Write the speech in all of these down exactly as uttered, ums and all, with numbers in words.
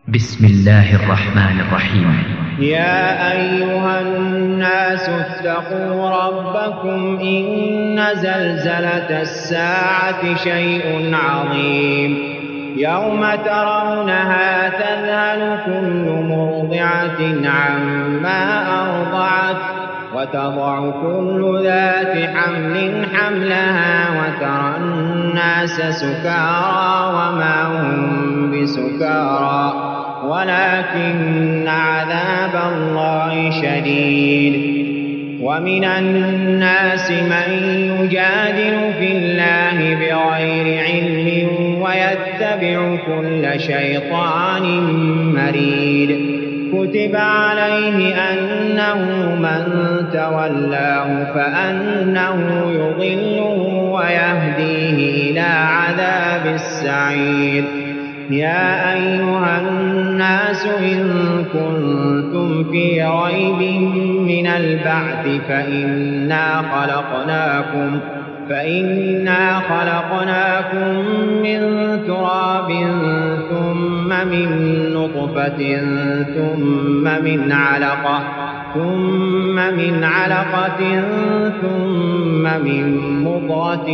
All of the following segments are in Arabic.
بسم الله الرحمن الرحيم. يا أيها الناس اتقوا ربكم إن زلزلة الساعة شيء عظيم يوم ترونها تذهل كل مرضعة عما أرضعت وتضع كل ذات حمل حملها وترى الناس سكارى وما هم بسكارى ولكن عذاب الله شديد. ومن الناس من يجادل في الله بغير علم ويتبع كل شيطان مريد. كتب عليه أنه من تولاه فأنه يضله ويهديه إلى عذاب السعير. يا أيها الناس إن كنتم في ريب من البعث فإنا خلقناكم فإنا خلقناكم من تراب ثم من نطفة ثم من علقة ثم من علقة ثم من مضغة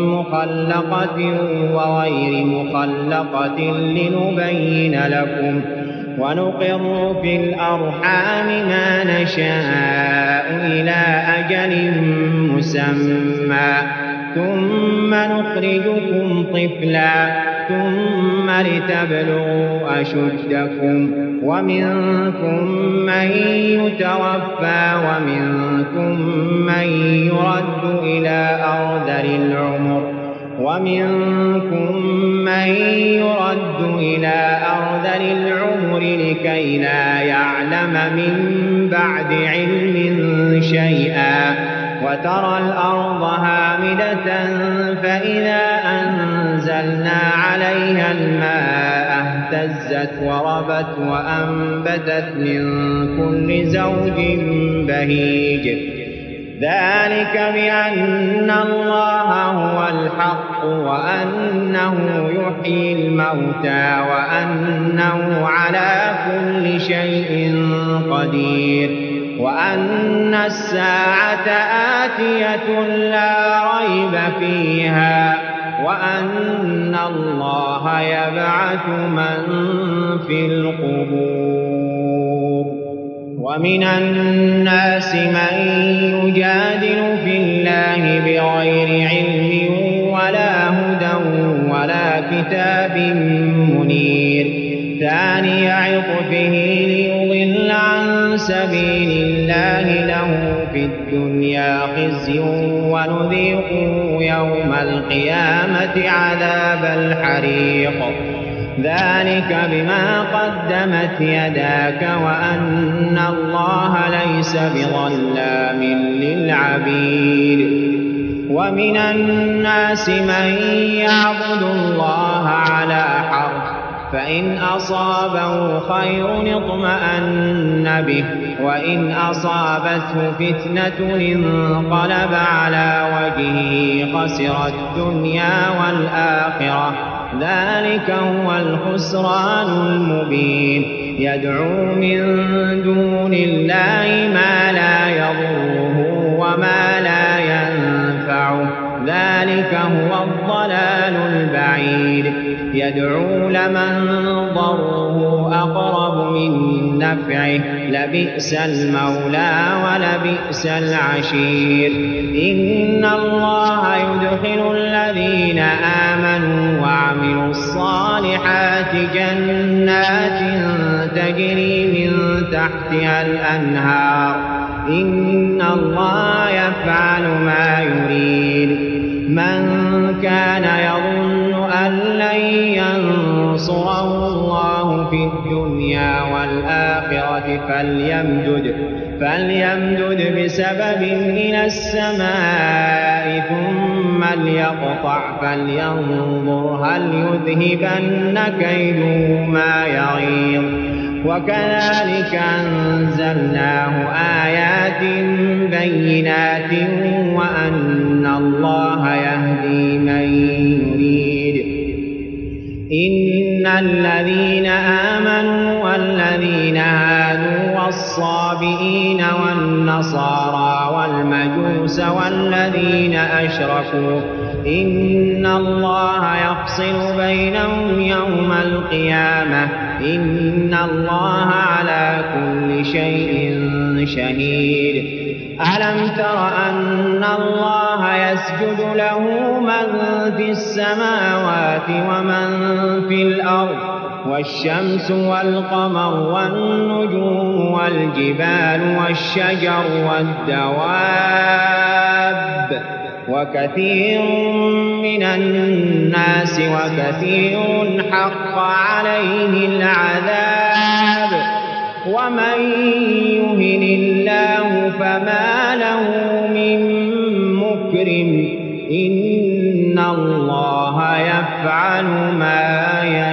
مخلقة وغير مخلقة لنبين لكم ونقر في الأرحام ما نشاء إلى أجل مسمى ثم نخرجكم طفلا ثم لتبلغوا أشدكم ومنكم من يتوفى ومنكم من يرد إلى أرذل العمر ومنكم من يرد إلى أرذل العمر لكي لا يعلم من بعد علم شيئا وترى الأرض هامدة فإذا أنزلنا عليها الماء اهتزت وربت وأنبتت من كل زوج بهيج. ذلك بأن الله هو الحق وأنه يحيي الموتى وأنه على كل شيء قدير وأن الساعة آتية لا ريب فيها وأن الله يبعث من في القبور. ومن الناس من يجادل في الله بغير علم ولا هدى ولا كتاب منير. ثاني عطفه ليضل عن سبيل الله له في الدنيا خزي ونذيقه يوم القيامة عذاب الحريق. ذلك بما قدمت يداك وأن الله ليس بظلام للعبيد. ومن الناس من يعبد الله على حرف فإن أصابه خير اطمأن به وإن أصابته فتنة انقلب على وجهه خسر الدنيا والآخرة. ذلك هو الخسران المبين. يدعو من دون الله ما لا يضره وما لا ينفعه. ذلك هو الضلال البعيد. يدعو لمن ضره أقرب من نفعه لبئس المولى ولبئس العشير. إن الله يدخل الذين آمنوا وعملوا الصالحات جنات تجري من تحتها الأنهار. إن الله يفعل ما يريد. من كان يظن أن لن ينصره الله في الدنيا والآخرة فليمدد فليمدد بسبب إلى السماء ثم ليقطع فلينظر هل يذهبن كيده ما يغيظ. وكذلك أنزلناه آيات بينات وأن الله يهدي من يريد. إن الذين آمنوا والصابئين والنصارى والمجوس والذين أشركوا إن الله يفصل بينهم يوم القيامة إن الله على كل شيء شهيد. ألم تر أن الله يسجد له من في السماوات ومن في الأرض والشمس والقمر والنجوم والجبال والشجر والدواب وكثير من الناس وكثير حق عليه العذاب ومن يهن الله فما له من مكرم إن الله يفعل ما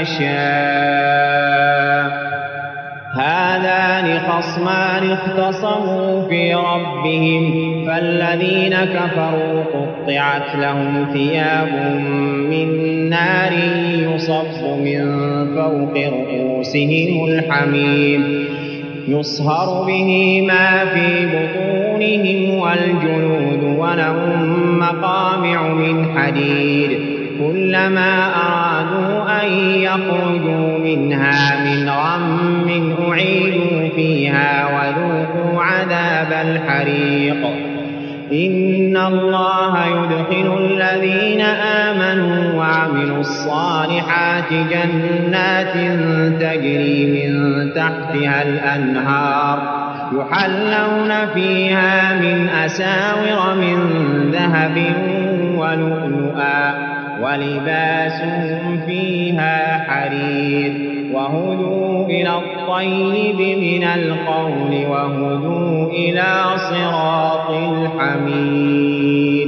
يشاء. هذان خصمان اختصموا في ربهم فالذين كفروا قطعت لهم ثياب من نار يصب من فوق رؤوسهم الحميم يصهر به ما في بطونهم والجلود ولهم مقامع من حديد كلما أرادوا أن يخرجوا منها من غم أعيدوا فيها وذوقوا عذاب الحريق. إن الله يدخل الذين آمنوا وعملوا الصالحات جنات تجري من تحتها الأنهار يحلون فيها من أساور من ذهب ولؤلؤا ولباسهم فيها حرير وهدوا إلى الطيب من القول وهدوا إلى صراط الحميد.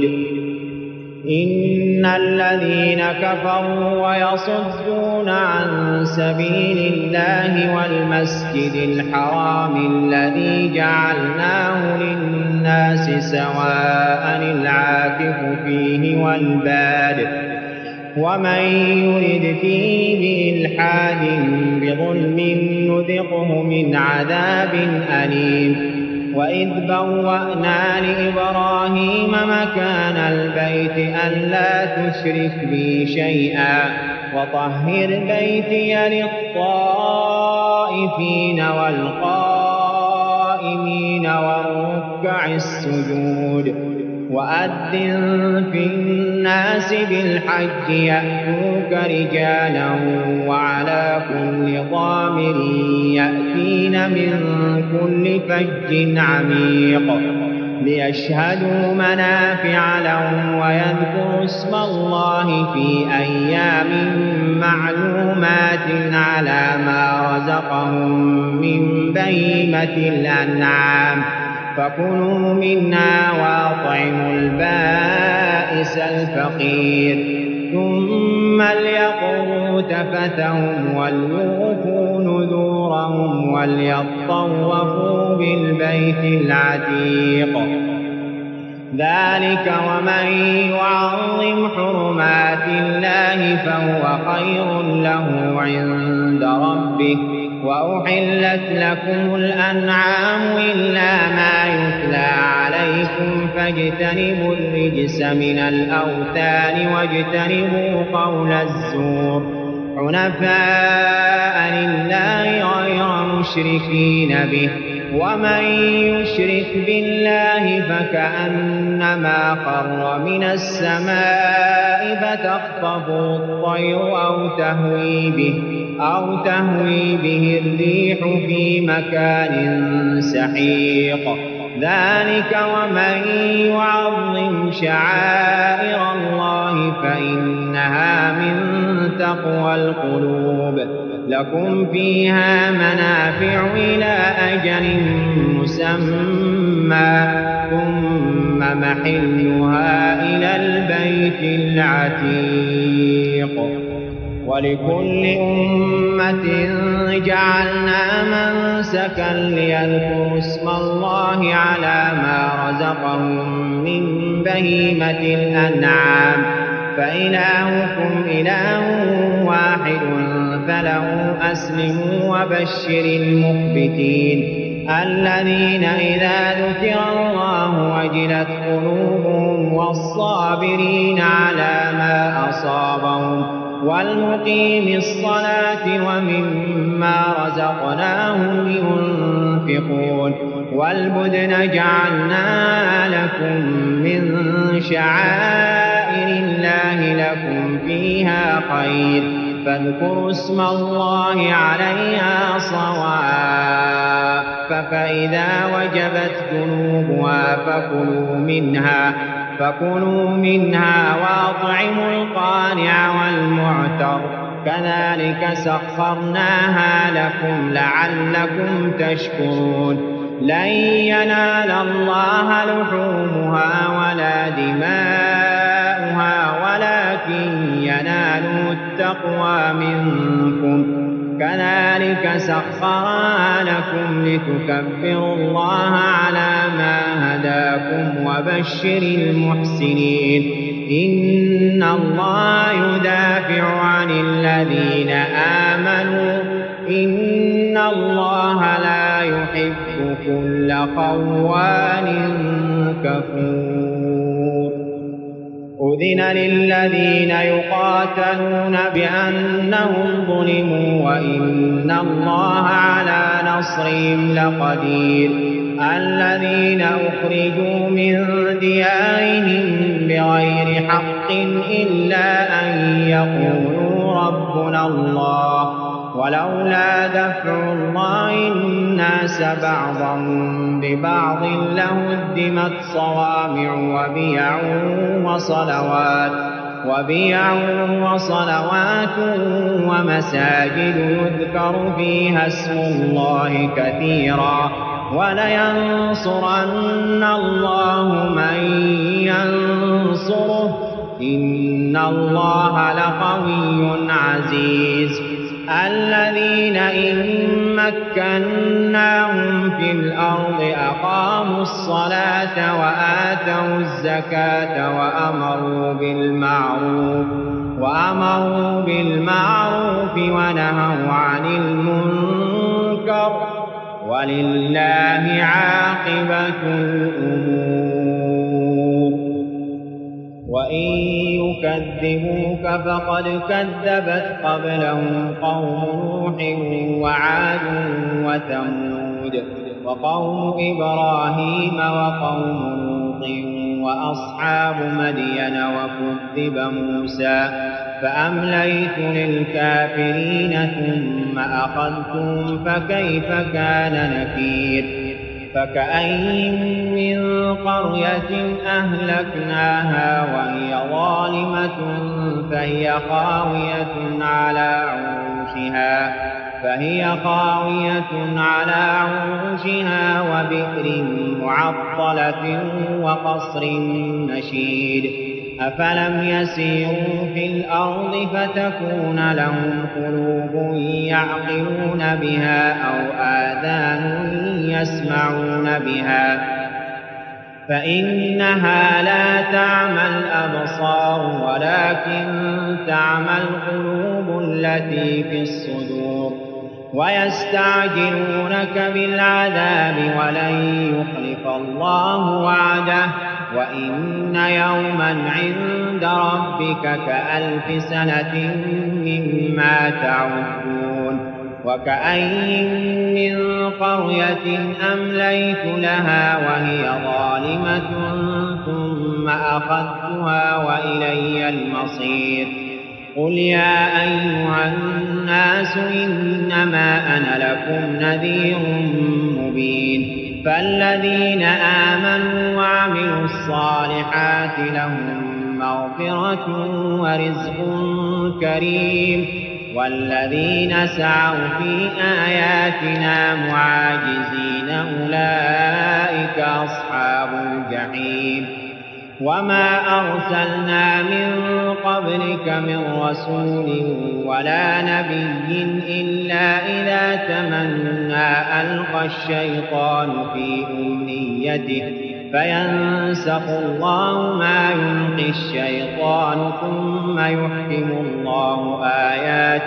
إن الذين كفروا ويصدون عن سبيل الله والمسجد الحرام الذي جعلناه للناس سواء العاكف فيه والباد ومن يرد فيه بإلحاد بظلم نذقه من عذاب أليم. وإذ بوأنا لإبراهيم مكان البيت ألا تشرك بي شيئا وطهر بيتي للطائفين والقائمين والركع السجود وأذن في الناس بالحج يأتوك رجالا وعلى كل ضامر يأتين من كل فج عميق ليشهدوا منافع لهم ويذكروا اسم الله في أيام معلومات على ما رزقهم من بهيمة الأنعام فكلوا منها وأطعموا البائس الفقير ثم ليقضوا تفثهم وليوفوا نذورهم وليطوفوا بالبيت العتيق. ذلك ومن يعظم حرمات الله فهو خير له عند ربه. وأحلت لكم الأنعام إلا ما يتلى عليكم فاجتنبوا الرجس من الأوثان واجتنبوا قول الزور حنفاء لله غير مشركين به ومن يشرك بالله فكأنما خر من السماء فتخطفه الطير أو تهوي به أو تهوي به الريح في مكان سحيق. ذلك ومن يعظم شعائر الله فإنها من تقوى القلوب. لكم فيها منافع إلى أجل مسمى ثم محلها إلى البيت العتيق. ولكل أمة جعلنا منسكا ليذكروا اسم الله على ما رزقهم من بهيمة الأنعام فإلهكم إله واحد فله أسلموا وبشر المخبتين الذين إذا ذكر الله وجلت قلوبهم والصابرين على ما أصابهم والمقيم الصلاة ومما رزقناهم ينفقون والبدن جعلناها لكم من شعائر الله لكم فيها خير فاذكروا اسم الله عليها صواف فإذا وجبت جنوبها فكلوا منها فكلوا منها وأطعموا القانع والمعتر كذلك سخرناها لكم لعلكم تشكرون لن ينال الله لحومها ولا دماؤها ولكن يناله التقوى منكم كذلك سخرها لكم لتكبروا الله على ما هداكم وبشر المحسنين إن الله يدافع عن الذين آمنوا إن الله لا يحب كل خوان كفور أذن للذين يقاتلون بأنهم ظلموا وإن الله على نصرهم لقدير الذين أخرجوا من ديارهم بغير حق إلا أن يقولوا ربنا الله ولولا دفع الله الناس بعضهم ببعض لهدمت صوامع وبيع وصلوات وبيع وصلوات ومساجد يذكر فيها اسم الله كثيرا ولينصرن الله من ينصره إن الله لقوي عزيز الذين إن مكناهم في الأرض أقاموا الصلاة وآتوا الزكاة وأمروا بالمعروف وأمروا بالمعروف ونهوا عن المنكر ولله عاقبة الأمور وإن يكذبوك فقد كذبت قبلهم قوم نوح وعاد وثمود وقوم إبراهيم وقوم لوط وأصحاب مدين وكذب موسى فأمليت للكافرين ثم أخذتهم فكيف كان نكير فكأين من قرية أهلكناها وهي ظالمة فهي خاوية على عروشها فهي خاوية على عروشها وبئر معطلة وقصر مشيد أفلم يسيروا في الأرض فتكون لهم قلوب يعقلون بها أو آذان يسمعون بها فإنها لا تعمى الأبصار ولكن تعمى القلوب التي في الصدور ويستعجلونك بالعذاب ولن يخلف الله وعده وإن يوما عند ربك كألف سنة مما تعدون وكأين من قرية أمليت لها وهي ظالمة ثم أخذتها وإلي المصير قل يا أيها الناس إنما أنا لكم نذير مبين فالذين آمنوا وعملوا الصالحات لهم مغفرة ورزق كريم والذين سعوا في آياتنا معاجزين أولئك أصحاب الجحيم وما أرسلنا من قبلك من رسول ولا نبي إلا إذا تمنى ألقى الشيطان في أمنيته فينسخ الله ما يلقي الشيطان ثم يحكم الله آياته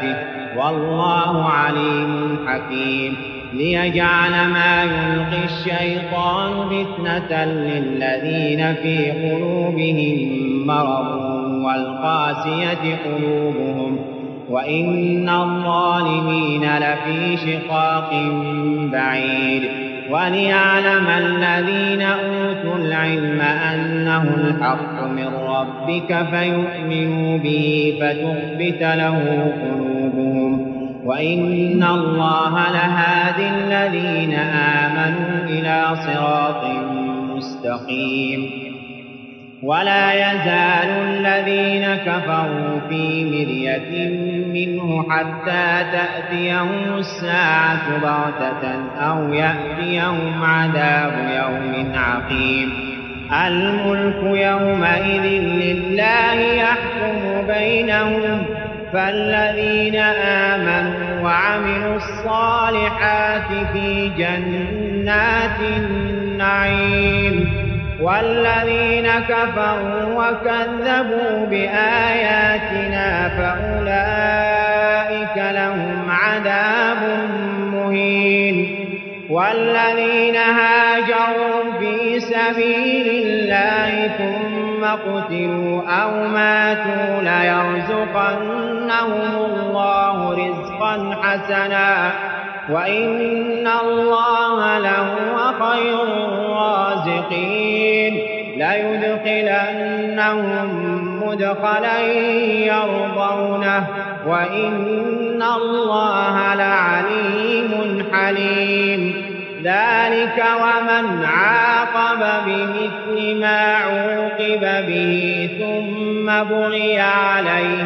والله عليم حكيم ليجعل ما يلقي الشيطان فتنة للذين في قلوبهم مرض والقاسية قلوبهم وإن الظالمين لفي شقاق بعيد وليعلم الذين أوتوا العلم أنه الحق من ربك فيؤمنوا به فتخبت له قلوبهم وإن الله لهادي الذين آمنوا إلى صراط مستقيم ولا يزال الذين كفروا في مرية منه حتى تأتيهم الساعة بغتة أو يأتيهم عذاب يوم عقيم الملك يومئذ لله يحكم بينهم فالذين آمنوا وعملوا الصالحات في جنات النعيم والذين كفروا وكذبوا بآياتنا فأولئك لهم عذاب مهين والذين هاجروا في سبيل الله ثم قتلوا أو ماتوا ليرزقنهم الله رزقا حسنا وإن الله لهو خير الرازقين ليدخلنهم مدخلا يرضونه وإن الله لعليم حليم ذلك ومن عاقب بمثل ما عوقب به ثم بغي عليه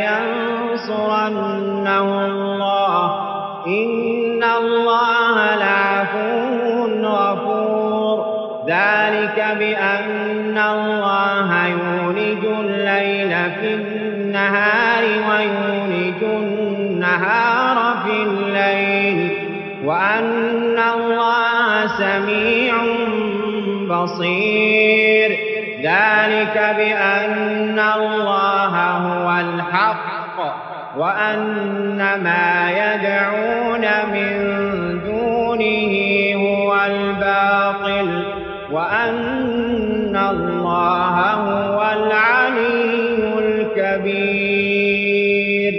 لينصرنه الله إن الله لعفو غفور ذلك بأن الله يولج الليل في النهار ويولج النهار في الليل وأن الله سميع بصير ذلك بأن الله هو الحق وأن ما يدعون من دونه هو الباطل وأن الله هو العلي الكبير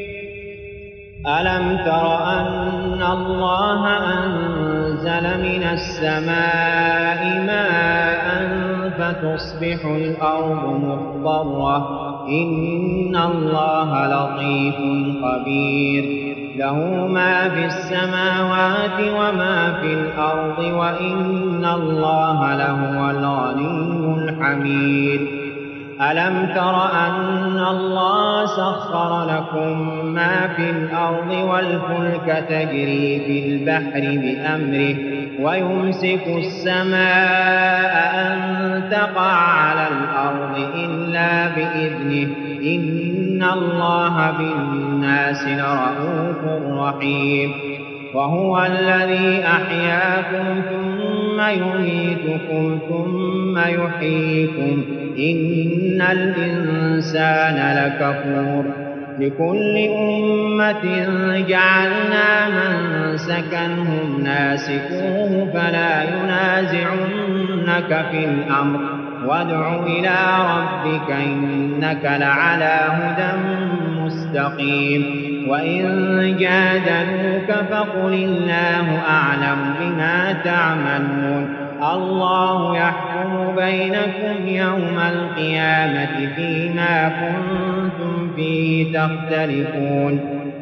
ألم تر أن الله أنزل من السماء ماء فتصبح الأرض مخضرة إن الله لطيف خبير له ما في السماوات وما في الأرض وإن الله لهو الغني الحميد ألم تر أن الله سخر لكم ما في الأرض والفلك تجري في البحر بأمره ويمسك السماء أن تقع على الأرض إلا بإذنه إن الله بالناس لرءوف رحيم وهو الذي أحياكم ثم يميتكم ثم يحييكم إن الإنسان لكفور لكل أمة جعلنا منسكا هم ناسكوه فلا ينازعنك في الأمر وادع إلى ربك إنك لعلى هدى مستقيم وإن جادلوك فقل الله أعلم بما تعملون الله يحكم بينكم يوم القيامة فيما كنتم فيه تختلفون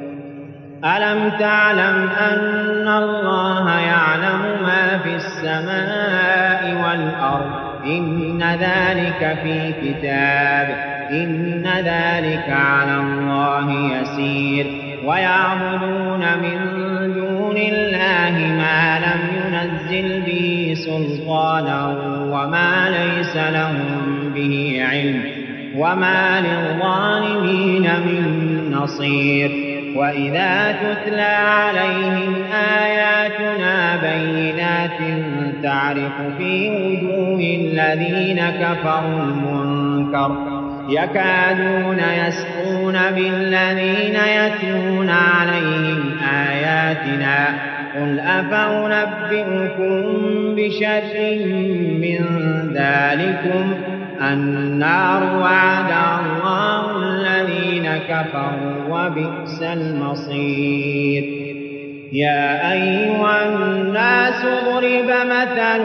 ألم تعلم أن الله يعلم ما في السماء والأرض إن ذلك في كتاب إن ذلك على الله يسير ويعبدون من دون الله ما لم ينزل به سلطانا وما ليس لهم به علم وما للظالمين من نصير وإذا تتلى عليهم آياتنا بينات تعرف في وجوه الذين كفروا المنكر يكادون يسطون بالذين يتلون عليهم آياتنا قل أفأنبئكم بشر من ذلكم النار وعد الله الذين كفروا وبئس المصير يا أيها الناس ضرب مثل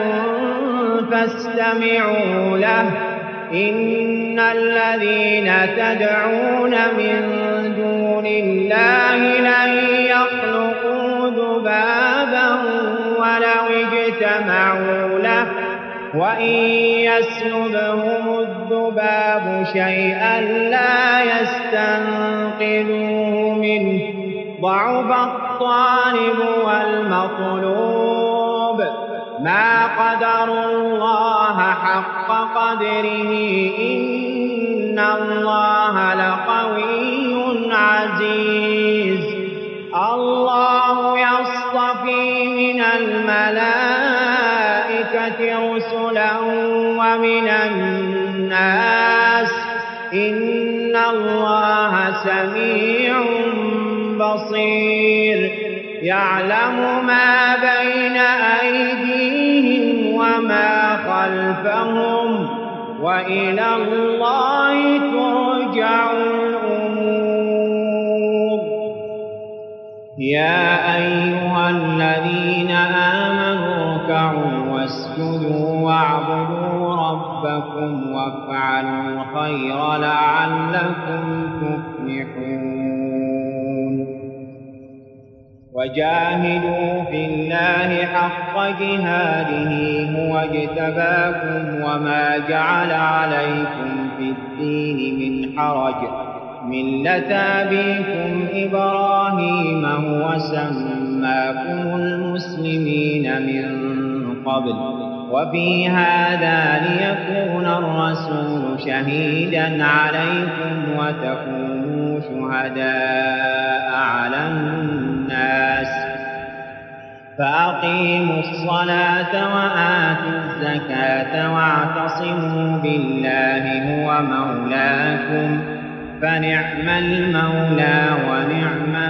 فاستمعوا له إن الذين تدعون من دون الله لن يخلقوا ذبابا ولو اجتمعوا له وإن يسلبهم الذباب شيئا لا يستنقذوه منه ضعف الطالب والمطلوب ما قدروا الله حق قدره إن الله لقوي عزيز الله يصطفي من الملائكة رسلا ومن الناس إن الله سميع بصير يعلم ما بين أيديهم وما خلفهم وإلى الله ترجع الأمور يا أيها الذين آمنوا اركعوا واسجدوا واعبدوا ربكم وافعلوا الخير لعلكم تفلحون وجاهدوا في الله حق جهاده هو اجتباكم وما جعل عليكم في الدين من حرج ملة أبيكم إبراهيم هو سماكم المسلمين من قبل وفي هذا ليكون الرسول شهيدا عليكم وتكونوا شهداء على الناس فأقيموا الصلاة وآتوا الزكاة واعتصموا بالله هو مولاكم فنعم المولى ونعم